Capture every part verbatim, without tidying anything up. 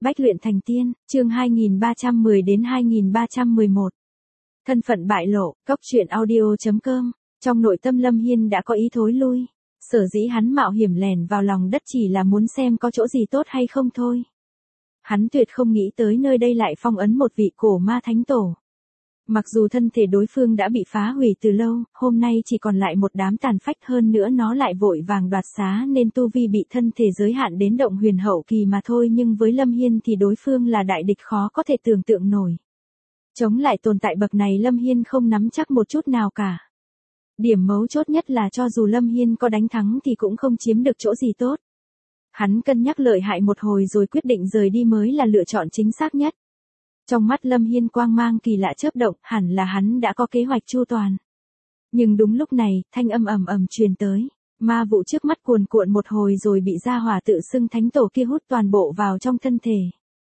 Bách luyện thành tiên, chương hai nghìn ba trăm mười đến hai nghìn ba trăm mười một. Thân phận bại lộ, cốc truyện audio chấm com. Trong nội tâm Lâm Hiên đã có ý thối lui. Sở dĩ hắn mạo hiểm lẻn vào lòng đất chỉ là muốn xem có chỗ gì tốt hay không thôi. Hắn tuyệt không nghĩ tới nơi đây lại phong ấn một vị cổ ma thánh tổ. Mặc dù thân thể đối phương đã bị phá hủy từ lâu, hôm nay chỉ còn lại một đám tàn phách, hơn nữa nó lại vội vàng đoạt xá nên tu vi bị thân thể giới hạn đến động huyền hậu kỳ mà thôi, nhưng với Lâm Hiên thì đối phương là đại địch khó có thể tưởng tượng nổi. Chống lại tồn tại bậc này Lâm Hiên không nắm chắc một chút nào cả. Điểm mấu chốt nhất là cho dù Lâm Hiên có đánh thắng thì cũng không chiếm được chỗ gì tốt. Hắn cân nhắc lợi hại một hồi rồi quyết định rời đi mới là lựa chọn chính xác nhất. Trong mắt Lâm Hiên quang mang kỳ lạ chớp động, hẳn là hắn đã có kế hoạch chu toàn. Nhưng đúng lúc này, thanh âm ầm ầm truyền tới, ma vụ trước mắt cuồn cuộn một hồi rồi bị gia hỏa tự xưng thánh tổ kia hút toàn bộ vào trong thân thể.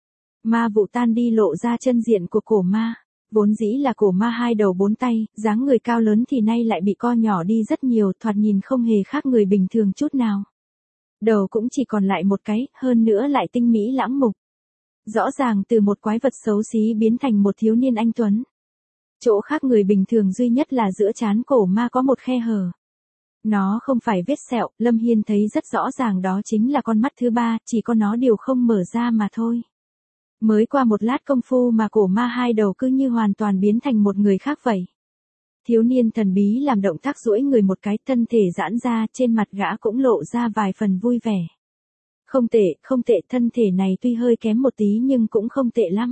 Ma vụ tan đi lộ ra chân diện của cổ ma, vốn dĩ là cổ ma hai đầu bốn tay, dáng người cao lớn thì nay lại bị co nhỏ đi rất nhiều, thoạt nhìn không hề khác người bình thường chút nào. Đầu cũng chỉ còn lại một cái, hơn nữa lại tinh mỹ lãng mục. Rõ ràng từ một quái vật xấu xí biến thành một thiếu niên anh tuấn. Chỗ khác người bình thường duy nhất là giữa trán cổ ma có một khe hở. Nó không phải vết sẹo, Lâm Hiên thấy rất rõ ràng đó chính là con mắt thứ ba, chỉ có nó điều không mở ra mà thôi. Mới qua một lát công phu mà cổ ma hai đầu cứ như hoàn toàn biến thành một người khác vậy. Thiếu niên thần bí làm động tác duỗi người một cái, thân thể giãn ra, trên mặt gã cũng lộ ra vài phần vui vẻ. Không tệ, không tệ, thân thể này tuy hơi kém một tí nhưng cũng không tệ lắm.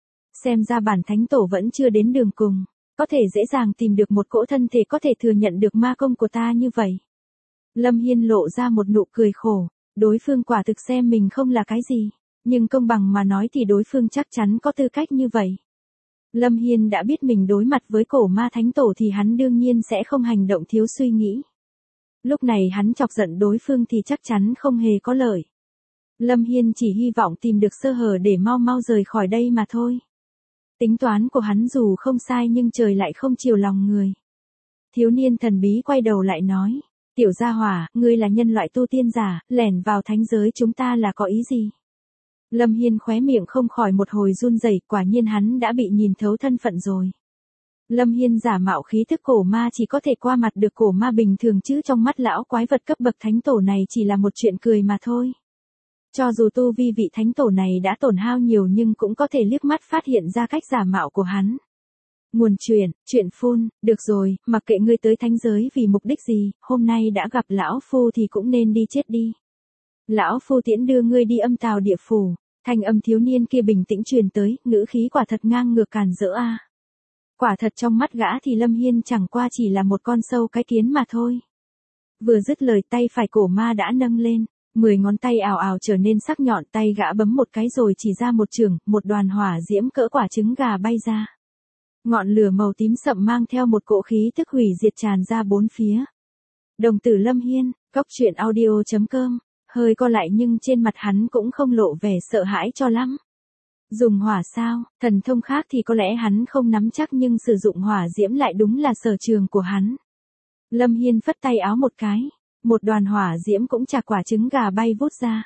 Xem ra bản thánh tổ vẫn chưa đến đường cùng, có thể dễ dàng tìm được một cỗ thân thể có thể thừa nhận được ma công của ta như vậy. Lâm Hiên lộ ra một nụ cười khổ, đối phương quả thực xem mình không là cái gì, nhưng công bằng mà nói thì đối phương chắc chắn có tư cách như vậy. Lâm Hiên đã biết mình đối mặt với cổ ma thánh tổ thì hắn đương nhiên sẽ không hành động thiếu suy nghĩ. Lúc này hắn chọc giận đối phương thì chắc chắn không hề có lợi. Lâm Hiên chỉ hy vọng tìm được sơ hở để mau mau rời khỏi đây mà thôi. Tính toán của hắn dù không sai nhưng trời lại không chiều lòng người. Thiếu niên thần bí quay đầu lại nói, tiểu gia hỏa, ngươi là nhân loại tu tiên giả, lẻn vào thánh giới chúng ta là có ý gì? Lâm Hiên khóe miệng không khỏi một hồi run rẩy, quả nhiên hắn đã bị nhìn thấu thân phận rồi. Lâm Hiên giả mạo khí thức cổ ma chỉ có thể qua mặt được cổ ma bình thường chứ trong mắt lão quái vật cấp bậc thánh tổ này chỉ là một chuyện cười mà thôi. Cho dù tu vi vị thánh tổ này đã tổn hao nhiều nhưng cũng có thể liếc mắt phát hiện ra cách giả mạo của hắn. Nguồn chuyện, chuyện phun, được rồi, mặc kệ ngươi tới thánh giới vì mục đích gì, hôm nay đã gặp lão phu thì cũng nên đi chết đi. Lão phu tiễn đưa ngươi đi âm tào địa phủ. Thanh âm thiếu niên kia bình tĩnh truyền tới, ngữ khí quả thật ngang ngược càn rỡ a. Quả thật trong mắt gã thì Lâm Hiên chẳng qua chỉ là một con sâu cái kiến mà thôi. Vừa dứt lời tay phải cổ ma đã nâng lên, mười ngón tay ào ào trở nên sắc nhọn, tay gã bấm một cái rồi chỉ ra một chưởng, một đoàn hỏa diễm cỡ quả trứng gà bay ra. Ngọn lửa màu tím sậm mang theo một cỗ khí tức hủy diệt tràn ra bốn phía. Đồng tử Lâm Hiên, cốc truyện audio chấm com. Hơi co lại nhưng trên mặt hắn cũng không lộ vẻ sợ hãi cho lắm. Dùng hỏa sao, thần thông khác thì có lẽ hắn không nắm chắc nhưng sử dụng hỏa diễm lại đúng là sở trường của hắn. Lâm Hiên phất tay áo một cái, một đoàn hỏa diễm cũng chạc quả trứng gà bay vút ra.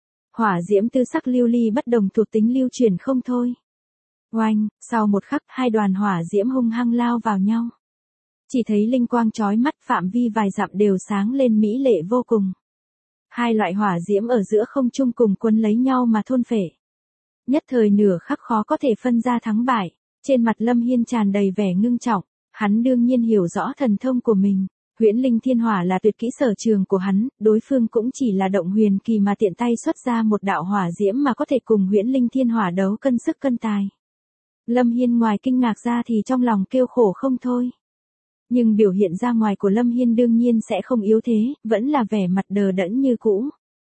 Hỏa diễm tư sắc lưu ly bất đồng thuộc tính lưu chuyển không thôi. Oanh, sau một khắc hai đoàn hỏa diễm hung hăng lao vào nhau. Chỉ thấy linh quang chói mắt, phạm vi vài dặm đều sáng lên mỹ lệ vô cùng. Hai loại hỏa diễm ở giữa không trung cùng quấn lấy nhau mà thôn phệ. Nhất thời nửa khắc khó có thể phân ra thắng bại, trên mặt Lâm Hiên tràn đầy vẻ ngưng trọng, hắn đương nhiên hiểu rõ thần thông của mình, huyễn linh thiên hỏa là tuyệt kỹ sở trường của hắn, đối phương cũng chỉ là động huyền kỳ mà tiện tay xuất ra một đạo hỏa diễm mà có thể cùng huyễn linh thiên hỏa đấu cân sức cân tài. Lâm Hiên ngoài kinh ngạc ra thì trong lòng kêu khổ không thôi. Nhưng biểu hiện ra ngoài của Lâm Hiên đương nhiên sẽ không yếu thế, vẫn là vẻ mặt đờ đẫn như cũ.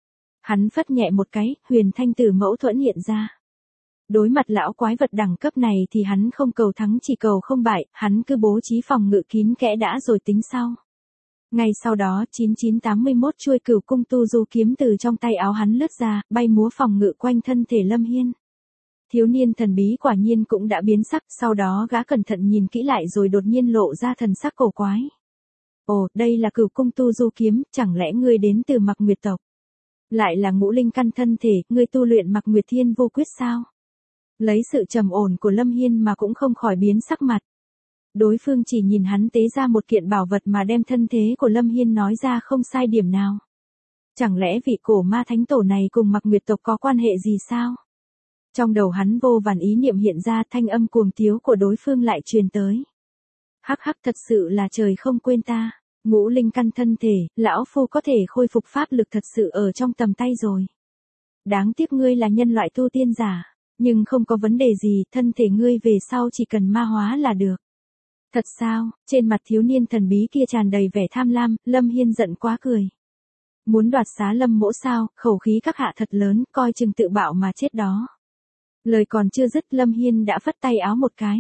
Hắn phất nhẹ một cái, huyền thanh tử mẫu thuẫn hiện ra. Đối mặt lão quái vật đẳng cấp này thì hắn không cầu thắng chỉ cầu không bại, hắn cứ bố trí phòng ngự kín kẽ đã rồi tính sau. Ngay sau đó chín chín tám mốt chuôi cửu cung tu du kiếm từ trong tay áo hắn lướt ra, bay múa phòng ngự quanh thân thể Lâm Hiên. Thiếu niên thần bí quả nhiên cũng đã biến sắc, sau đó gã cẩn thận nhìn kỹ lại rồi đột nhiên lộ ra thần sắc cổ quái. Ồ, đây là cửu cung tu du kiếm, chẳng lẽ ngươi đến từ Mặc Nguyệt tộc? Lại là ngũ linh căn thân thể, ngươi tu luyện Mặc Nguyệt Thiên Vô Quyết sao? Lấy sự trầm ổn của Lâm Hiên mà cũng không khỏi biến sắc mặt. Đối phương chỉ nhìn hắn tế ra một kiện bảo vật mà đem thân thế của Lâm Hiên nói ra không sai điểm nào. Chẳng lẽ vị cổ ma thánh tổ này cùng Mặc Nguyệt tộc có quan hệ gì sao? Trong đầu hắn vô vàn ý niệm hiện ra, thanh âm cuồng tiếu của đối phương lại truyền tới. Hắc hắc, thật sự là trời không quên ta. Ngũ linh căn thân thể, lão phu có thể khôi phục pháp lực thật sự ở trong tầm tay rồi. Đáng tiếc ngươi là nhân loại tu tiên giả, nhưng không có vấn đề gì, thân thể ngươi về sau chỉ cần ma hóa là được. Thật sao? Trên mặt thiếu niên thần bí kia tràn đầy vẻ tham lam, Lâm Hiên giận quá cười. Muốn đoạt xá Lâm mỗ sao, khẩu khí các hạ thật lớn, coi chừng tự bạo mà chết đó. Lời còn chưa dứt, Lâm Hiên đã phất tay áo một cái.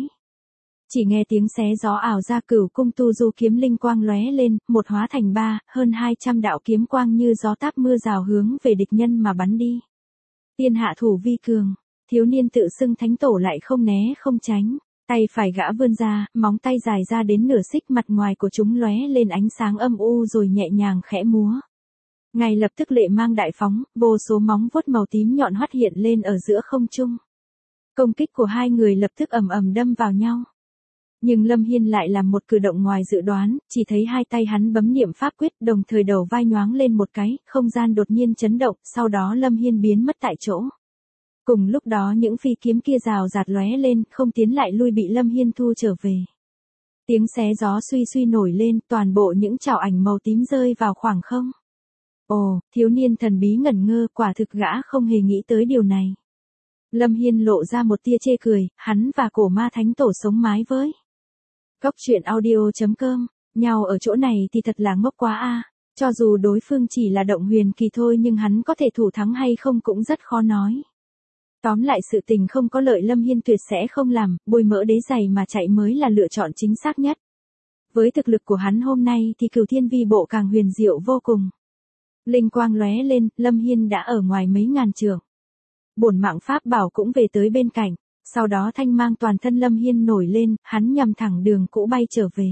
Chỉ nghe tiếng xé gió ảo ra, Cửu Cung Tu Du kiếm linh quang lóe lên, một hóa thành ba, hơn hai trăm đạo kiếm quang như gió táp mưa rào hướng về địch nhân mà bắn đi. Tiên hạ thủ vi cường, thiếu niên tự xưng thánh tổ lại không né không tránh, tay phải gã vươn ra, móng tay dài ra đến nửa xích, mặt ngoài của chúng lóe lên ánh sáng âm u rồi nhẹ nhàng khẽ múa. Ngay lập tức lệ mang đại phóng, vô số móng vuốt màu tím nhọn hoắt hiện lên ở giữa không trung. Công kích của hai người lập tức ầm ầm đâm vào nhau. Nhưng Lâm Hiên lại làm một cử động ngoài dự đoán, chỉ thấy hai tay hắn bấm niệm pháp quyết, đồng thời đầu vai nhoáng lên một cái, không gian đột nhiên chấn động, sau đó Lâm Hiên biến mất tại chỗ. Cùng lúc đó những phi kiếm kia rào rạt lóe lên, không tiến lại lui bị Lâm Hiên thu trở về. Tiếng xé gió suy suy nổi lên, toàn bộ những chảo ảnh màu tím rơi vào khoảng không. Ồ, thiếu niên thần bí ngẩn ngơ, quả thực gã không hề nghĩ tới điều này. Lâm Hiên lộ ra một tia chê cười, hắn và cổ ma thánh tổ sống mái với. Cốc truyện audio chấm com, nhau ở chỗ này thì thật là ngốc quá a. Cho dù đối phương chỉ là động huyền kỳ thôi nhưng hắn có thể thủ thắng hay không cũng rất khó nói. Tóm lại sự tình không có lợi Lâm Hiên tuyệt sẽ không làm, bôi mỡ đế giày mà chạy mới là lựa chọn chính xác nhất. Với thực lực của hắn hôm nay thì Cửu Thiên Vi Bộ càng huyền diệu vô cùng. Linh quang lóe lên, Lâm Hiên đã ở ngoài mấy ngàn trượng. Bổn mạng pháp bảo cũng về tới bên cạnh, sau đó thanh mang toàn thân Lâm Hiên nổi lên, hắn nhằm thẳng đường cũ bay trở về.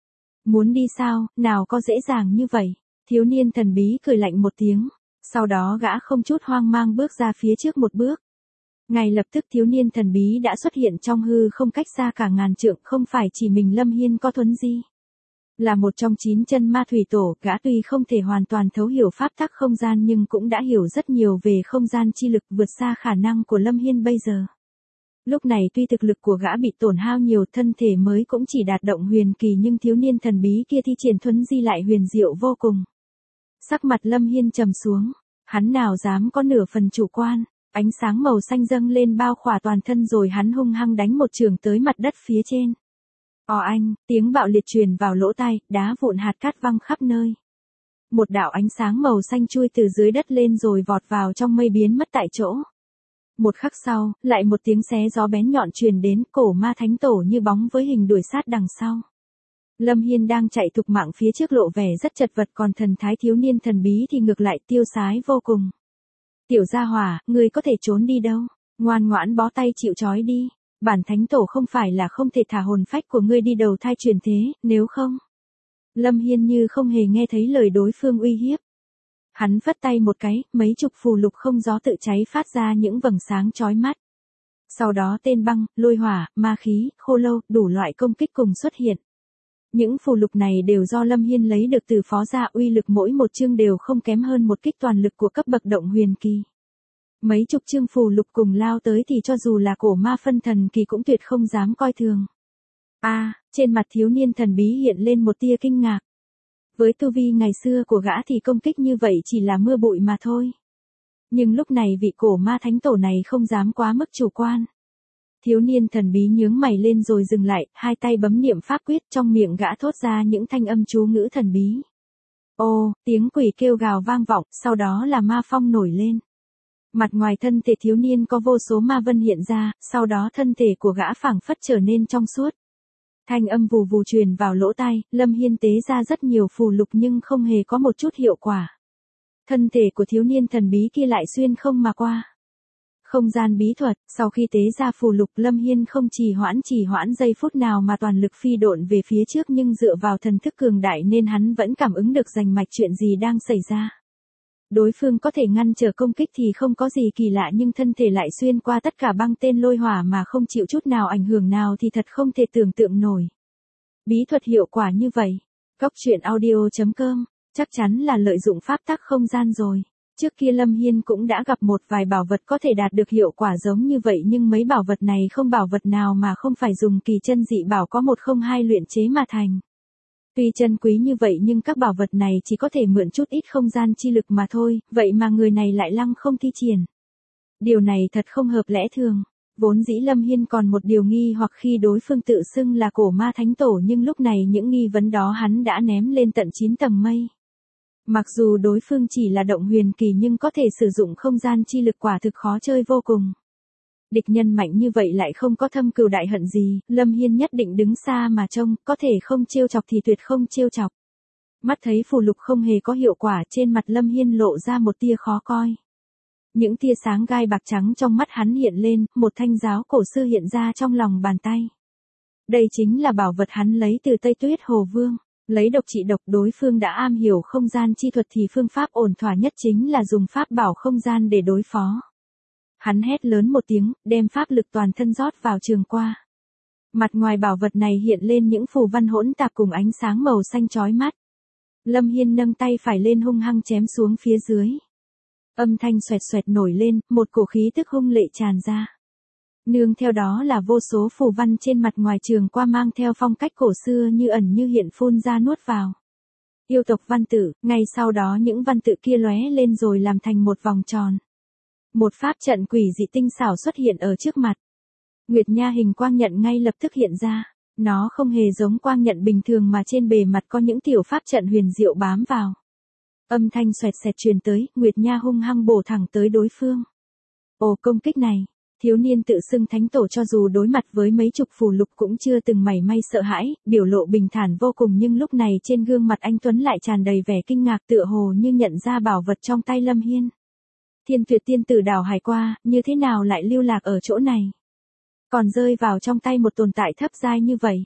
Muốn đi sao, nào có dễ dàng như vậy, thiếu niên thần bí cười lạnh một tiếng, sau đó gã không chút hoang mang bước ra phía trước một bước. Ngay lập tức thiếu niên thần bí đã xuất hiện trong hư không cách xa cả ngàn trượng, không phải chỉ mình Lâm Hiên có thuấn di. Là một trong chín chân ma thủy tổ, gã tuy không thể hoàn toàn thấu hiểu pháp tắc không gian nhưng cũng đã hiểu rất nhiều về không gian chi lực, vượt xa khả năng của Lâm Hiên bây giờ. Lúc này tuy thực lực của gã bị tổn hao nhiều, thân thể mới cũng chỉ đạt động huyền kỳ nhưng thiếu niên thần bí kia thi triển thuấn di lại huyền diệu vô cùng. Sắc mặt Lâm Hiên trầm xuống, hắn nào dám có nửa phần chủ quan, ánh sáng màu xanh dâng lên bao khỏa toàn thân rồi hắn hung hăng đánh một chưởng tới mặt đất phía trên. Ò anh, tiếng bạo liệt truyền vào lỗ tai, đá vụn hạt cát văng khắp nơi. Một đạo ánh sáng màu xanh chui từ dưới đất lên rồi vọt vào trong mây biến mất tại chỗ. Một khắc sau, lại một tiếng xé gió bén nhọn truyền đến, cổ ma thánh tổ như bóng với hình đuổi sát đằng sau. Lâm Hiên đang chạy thục mạng phía trước lộ vẻ rất chật vật, còn thần thái thiếu niên thần bí thì ngược lại tiêu sái vô cùng. Tiểu gia hỏa, ngươi có thể trốn đi đâu, ngoan ngoãn bó tay chịu trói đi. Bản thánh tổ không phải là không thể thả hồn phách của ngươi đi đầu thai chuyển thế, nếu không. Lâm Hiên như không hề nghe thấy lời đối phương uy hiếp. Hắn phất tay một cái, mấy chục phù lục không gió tự cháy phát ra những vầng sáng chói mắt. Sau đó tên băng, lôi hỏa, ma khí, khô lâu, đủ loại công kích cùng xuất hiện. Những phù lục này đều do Lâm Hiên lấy được từ phó gia, uy lực mỗi một chương đều không kém hơn một kích toàn lực của cấp bậc động huyền kỳ. Mấy chục chương phù lục cùng lao tới thì cho dù là cổ ma phân thần kỳ cũng tuyệt không dám coi thường. A, à, trên mặt thiếu niên thần bí hiện lên một tia kinh ngạc. Với tu vi ngày xưa của gã thì công kích như vậy chỉ là mưa bụi mà thôi. Nhưng lúc này vị cổ ma thánh tổ này không dám quá mức chủ quan. Thiếu niên thần bí nhướng mày lên rồi dừng lại, hai tay bấm niệm pháp quyết, trong miệng gã thốt ra những thanh âm chú ngữ thần bí. Ô, tiếng quỷ kêu gào vang vọng, sau đó là ma phong nổi lên. Mặt ngoài thân thể thiếu niên có vô số ma vân hiện ra, sau đó thân thể của gã phảng phất trở nên trong suốt. Thanh âm vù vù truyền vào lỗ tai, Lâm Hiên tế ra rất nhiều phù lục nhưng không hề có một chút hiệu quả. Thân thể của thiếu niên thần bí kia lại xuyên không mà qua. Không gian bí thuật, sau khi tế ra phù lục Lâm Hiên không trì hoãn trì hoãn giây phút nào mà toàn lực phi độn về phía trước, nhưng dựa vào thần thức cường đại nên hắn vẫn cảm ứng được rành mạch chuyện gì đang xảy ra. Đối phương có thể ngăn trở công kích thì không có gì kỳ lạ nhưng thân thể lại xuyên qua tất cả băng tên lôi hỏa mà không chịu chút nào ảnh hưởng nào thì thật không thể tưởng tượng nổi. Bí thuật hiệu quả như vậy. Góc truyện audio.com, chắc chắn là lợi dụng pháp tắc không gian rồi. Trước kia Lâm Hiên cũng đã gặp một vài bảo vật có thể đạt được hiệu quả giống như vậy nhưng mấy bảo vật này không bảo vật nào mà không phải dùng kỳ chân dị bảo có một không hai luyện chế mà thành. Tuy chân quý như vậy nhưng các bảo vật này chỉ có thể mượn chút ít không gian chi lực mà thôi, vậy mà người này lại lăng không thi triển. Điều này thật không hợp lẽ thường. Vốn dĩ Lâm Hiên còn một điều nghi hoặc khi đối phương tự xưng là cổ ma thánh tổ nhưng lúc này những nghi vấn đó hắn đã ném lên tận chín tầng mây. Mặc dù đối phương chỉ là động huyền kỳ nhưng có thể sử dụng không gian chi lực quả thực khó chơi vô cùng. Địch nhân mạnh như vậy lại không có thâm cừu đại hận gì, Lâm Hiên nhất định đứng xa mà trông, có thể không trêu chọc thì tuyệt không trêu chọc. Mắt thấy phù lục không hề có hiệu quả, trên mặt Lâm Hiên lộ ra một tia khó coi. Những tia sáng gai bạc trắng trong mắt hắn hiện lên, một thanh giáo cổ xưa hiện ra trong lòng bàn tay. Đây chính là bảo vật hắn lấy từ Tây Tuyết Hồ Vương. Lấy độc trị độc, đối phương đã am hiểu không gian chi thuật thì phương pháp ổn thỏa nhất chính là dùng pháp bảo không gian để đối phó. Hắn hét lớn một tiếng, đem pháp lực toàn thân rót vào trường qua. Mặt ngoài bảo vật này hiện lên những phù văn hỗn tạp cùng ánh sáng màu xanh chói mắt. Lâm Hiên nâng tay phải lên hung hăng chém xuống phía dưới. Âm thanh xoẹt xoẹt nổi lên, một cổ khí tức hung lệ tràn ra. Nương theo đó là vô số phù văn trên mặt ngoài trường qua mang theo phong cách cổ xưa như ẩn như hiện phun ra nuốt vào. Yêu tộc văn tự, ngay sau đó những văn tự kia lóe lên rồi làm thành một vòng tròn. Một pháp trận quỷ dị tinh xảo xuất hiện ở trước mặt. Nguyệt Nha hình quang nhận ngay lập tức hiện ra. Nó không hề giống quang nhận bình thường mà trên bề mặt có những tiểu pháp trận huyền diệu bám vào. Âm thanh xoẹt xẹt truyền tới, Nguyệt Nha hung hăng bổ thẳng tới đối phương. Ồ, công kích này, thiếu niên tự xưng thánh tổ cho dù đối mặt với mấy chục phù lục cũng chưa từng mảy may sợ hãi, biểu lộ bình thản vô cùng nhưng lúc này trên gương mặt anh Tuấn lại tràn đầy vẻ kinh ngạc tựa hồ như nhận ra bảo vật trong tay Lâm Hiên. Thiên Tuyệt Tiên Tử đảo hải qua, như thế nào lại lưu lạc ở chỗ này? Còn rơi vào trong tay một tồn tại thấp giai như vậy.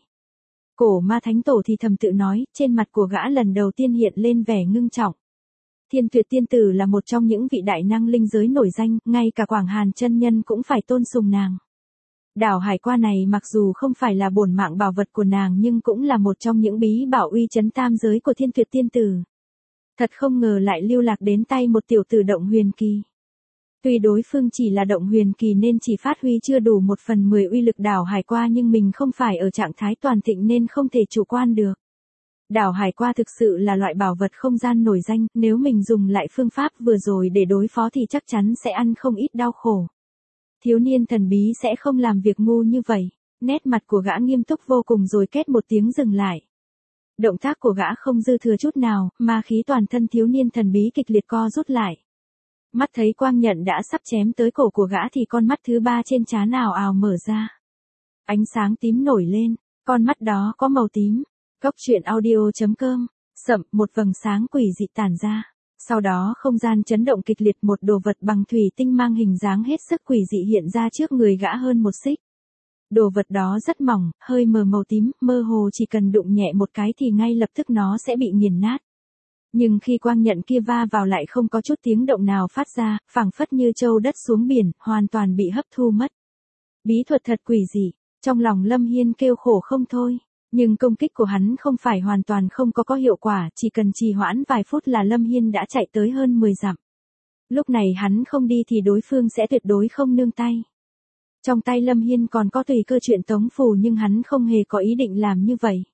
Cổ ma thánh tổ thì thầm tự nói, trên mặt của gã lần đầu tiên hiện lên vẻ ngưng trọng. Thiên Tuyệt Tiên Tử là một trong những vị đại năng linh giới nổi danh, ngay cả Quảng Hàn chân nhân cũng phải tôn sùng nàng. Đảo hải qua này mặc dù không phải là bổn mạng bảo vật của nàng nhưng cũng là một trong những bí bảo uy chấn tam giới của Thiên Tuyệt Tiên Tử. Thật không ngờ lại lưu lạc đến tay một tiểu tử động huyền kỳ. Tuy đối phương chỉ là động huyền kỳ nên chỉ phát huy chưa đủ một phần mười uy lực đảo hải qua nhưng mình không phải ở trạng thái toàn thịnh nên không thể chủ quan được. Đảo hải qua thực sự là loại bảo vật không gian nổi danh, nếu mình dùng lại phương pháp vừa rồi để đối phó thì chắc chắn sẽ ăn không ít đau khổ. Thiếu niên thần bí sẽ không làm việc ngu như vậy, nét mặt của gã nghiêm túc vô cùng rồi két một tiếng dừng lại. Động tác của gã không dư thừa chút nào, mà khí toàn thân thiếu niên thần bí kịch liệt co rút lại. Mắt thấy quang nhận đã sắp chém tới cổ của gã thì con mắt thứ ba trên trán ào ào mở ra. Ánh sáng tím nổi lên, con mắt đó có màu tím. Góc truyện audio.com, sậm, một vầng sáng quỷ dị tản ra. Sau đó không gian chấn động kịch liệt, một đồ vật bằng thủy tinh mang hình dáng hết sức quỷ dị hiện ra trước người gã hơn một xích. Đồ vật đó rất mỏng, hơi mờ màu tím, mơ hồ chỉ cần đụng nhẹ một cái thì ngay lập tức nó sẽ bị nghiền nát. Nhưng khi quang nhận kia va vào lại không có chút tiếng động nào phát ra, phảng phất như trâu đất xuống biển, hoàn toàn bị hấp thu mất. Bí thuật thật quỷ dị, trong lòng Lâm Hiên kêu khổ không thôi. Nhưng công kích của hắn không phải hoàn toàn không có có hiệu quả, chỉ cần trì hoãn vài phút là Lâm Hiên đã chạy tới hơn mười dặm. Lúc này hắn không đi thì đối phương sẽ tuyệt đối không nương tay. Trong tay Lâm Hiên còn có tùy cơ truyện tống phù nhưng hắn không hề có ý định làm như vậy.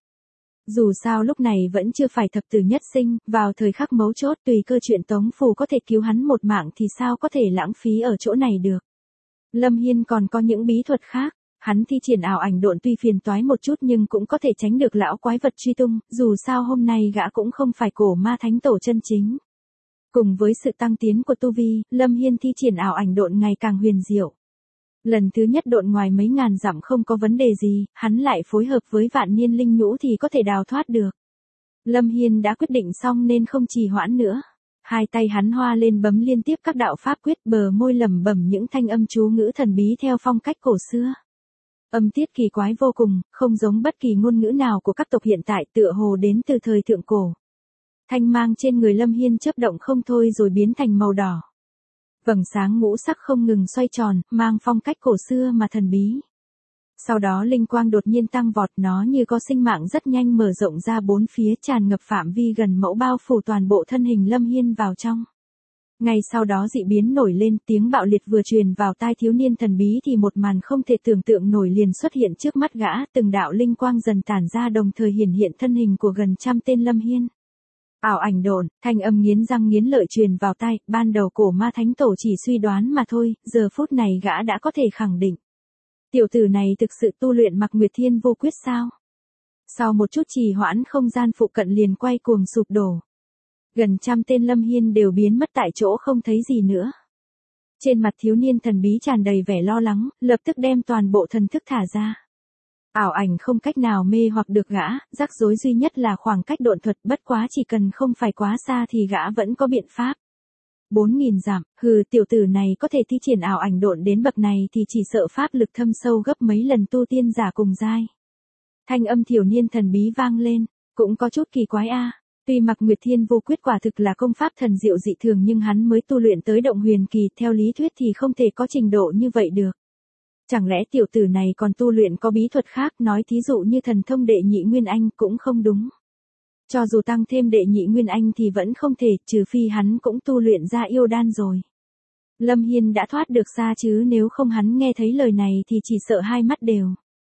Dù sao lúc này vẫn chưa phải thập tử nhất sinh, vào thời khắc mấu chốt tùy cơ truyện tống phù có thể cứu hắn một mạng thì sao có thể lãng phí ở chỗ này được. Lâm Hiên còn có những bí thuật khác. Hắn thi triển ảo ảnh độn tuy phiền toái một chút nhưng cũng có thể tránh được lão quái vật truy tung, dù sao hôm nay gã cũng không phải cổ ma thánh tổ chân chính. Cùng với sự tăng tiến của tu vi, Lâm Hiên thi triển ảo ảnh độn ngày càng huyền diệu. Lần thứ nhất độn ngoài mấy ngàn dặm không có vấn đề gì, hắn lại phối hợp với vạn niên linh nhũ thì có thể đào thoát được. Lâm Hiên đã quyết định xong nên không trì hoãn nữa. Hai tay hắn hoa lên bấm liên tiếp các đạo pháp quyết, bờ môi lẩm bẩm những thanh âm chú ngữ thần bí theo phong cách cổ xưa. Âm tiết kỳ quái vô cùng, không giống bất kỳ ngôn ngữ nào của các tộc hiện tại, tựa hồ đến từ thời thượng cổ. Thanh mang trên người Lâm Hiên chớp động không thôi rồi biến thành màu đỏ. Vầng sáng ngũ sắc không ngừng xoay tròn, mang phong cách cổ xưa mà thần bí. Sau đó linh quang đột nhiên tăng vọt, nó như có sinh mạng rất nhanh mở rộng ra bốn phía, tràn ngập phạm vi gần mẫu, bao phủ toàn bộ thân hình Lâm Hiên vào trong. Ngay sau đó dị biến nổi lên, tiếng bạo liệt vừa truyền vào tai thiếu niên thần bí thì một màn không thể tưởng tượng nổi liền xuất hiện trước mắt gã, từng đạo linh quang dần tản ra đồng thời hiển hiện thân hình của gần trăm tên Lâm Hiên. Ảo ảnh độn, thanh âm nghiến răng nghiến lợi truyền vào tai, ban đầu cổ ma thánh tổ chỉ suy đoán mà thôi, giờ phút này gã đã có thể khẳng định. Tiểu tử này thực sự tu luyện Mặc Nguyệt Thiên Vô Quyết sao? Sau một chút trì hoãn, không gian phụ cận liền quay cuồng sụp đổ. Gần trăm tên Lâm Hiên đều biến mất tại chỗ không thấy gì nữa. Trên mặt thiếu niên thần bí tràn đầy vẻ lo lắng, lập tức đem toàn bộ thần thức thả ra. Ảo ảnh không cách nào mê hoặc được gã, rắc rối duy nhất là khoảng cách độn thuật, bất quá chỉ cần không phải quá xa thì gã vẫn có biện pháp. Bốn nghìn dặm, hừ, tiểu tử này có thể thi triển ảo ảnh độn đến bậc này thì chỉ sợ pháp lực thâm sâu gấp mấy lần tu tiên giả cùng giai. Thanh âm thiếu niên thần bí vang lên, cũng có chút kỳ quái a. Tuy Mặc Nguyệt Thiên Vô Quyết quả thực là công pháp thần diệu dị thường nhưng hắn mới tu luyện tới động huyền kỳ, theo lý thuyết thì không thể có trình độ như vậy được. Chẳng lẽ tiểu tử này còn tu luyện có bí thuật khác, nói thí dụ như thần thông đệ nhị nguyên anh cũng không đúng. Cho dù tăng thêm đệ nhị nguyên anh thì vẫn không thể, trừ phi hắn cũng tu luyện ra yêu đan rồi. Lâm Hiên đã thoát được xa chứ nếu không hắn nghe thấy lời này thì chỉ sợ hai mắt đều.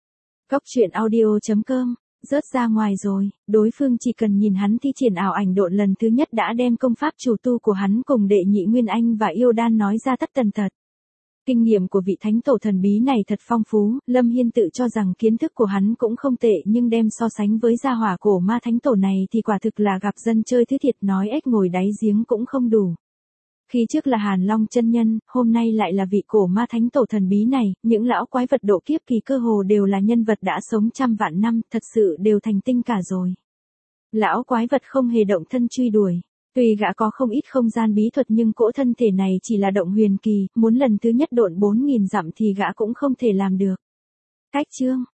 Cốc truyện audio chấm com, rớt ra ngoài rồi, đối phương chỉ cần nhìn hắn thi triển ảo ảnh độn lần thứ nhất đã đem công pháp chủ tu của hắn cùng đệ nhị nguyên anh và yêu đan nói ra tất tần tật. Kinh nghiệm của vị thánh tổ thần bí này thật phong phú, Lâm Hiên tự cho rằng kiến thức của hắn cũng không tệ nhưng đem so sánh với gia hỏa cổ ma thánh tổ này thì quả thực là gặp dân chơi thứ thiệt, nói ếch ngồi đáy giếng cũng không đủ. Khi trước là Hàn Long chân nhân, hôm nay lại là vị cổ ma thánh tổ thần bí này, những lão quái vật độ kiếp kỳ cơ hồ đều là nhân vật đã sống trăm vạn năm, thật sự đều thành tinh cả rồi. Lão quái vật không hề động thân truy đuổi. Tuy gã có không ít không gian bí thuật nhưng cỗ thân thể này chỉ là động huyền kỳ, muốn lần thứ nhất độn bốn nghìn dặm thì gã cũng không thể làm được. Cách chương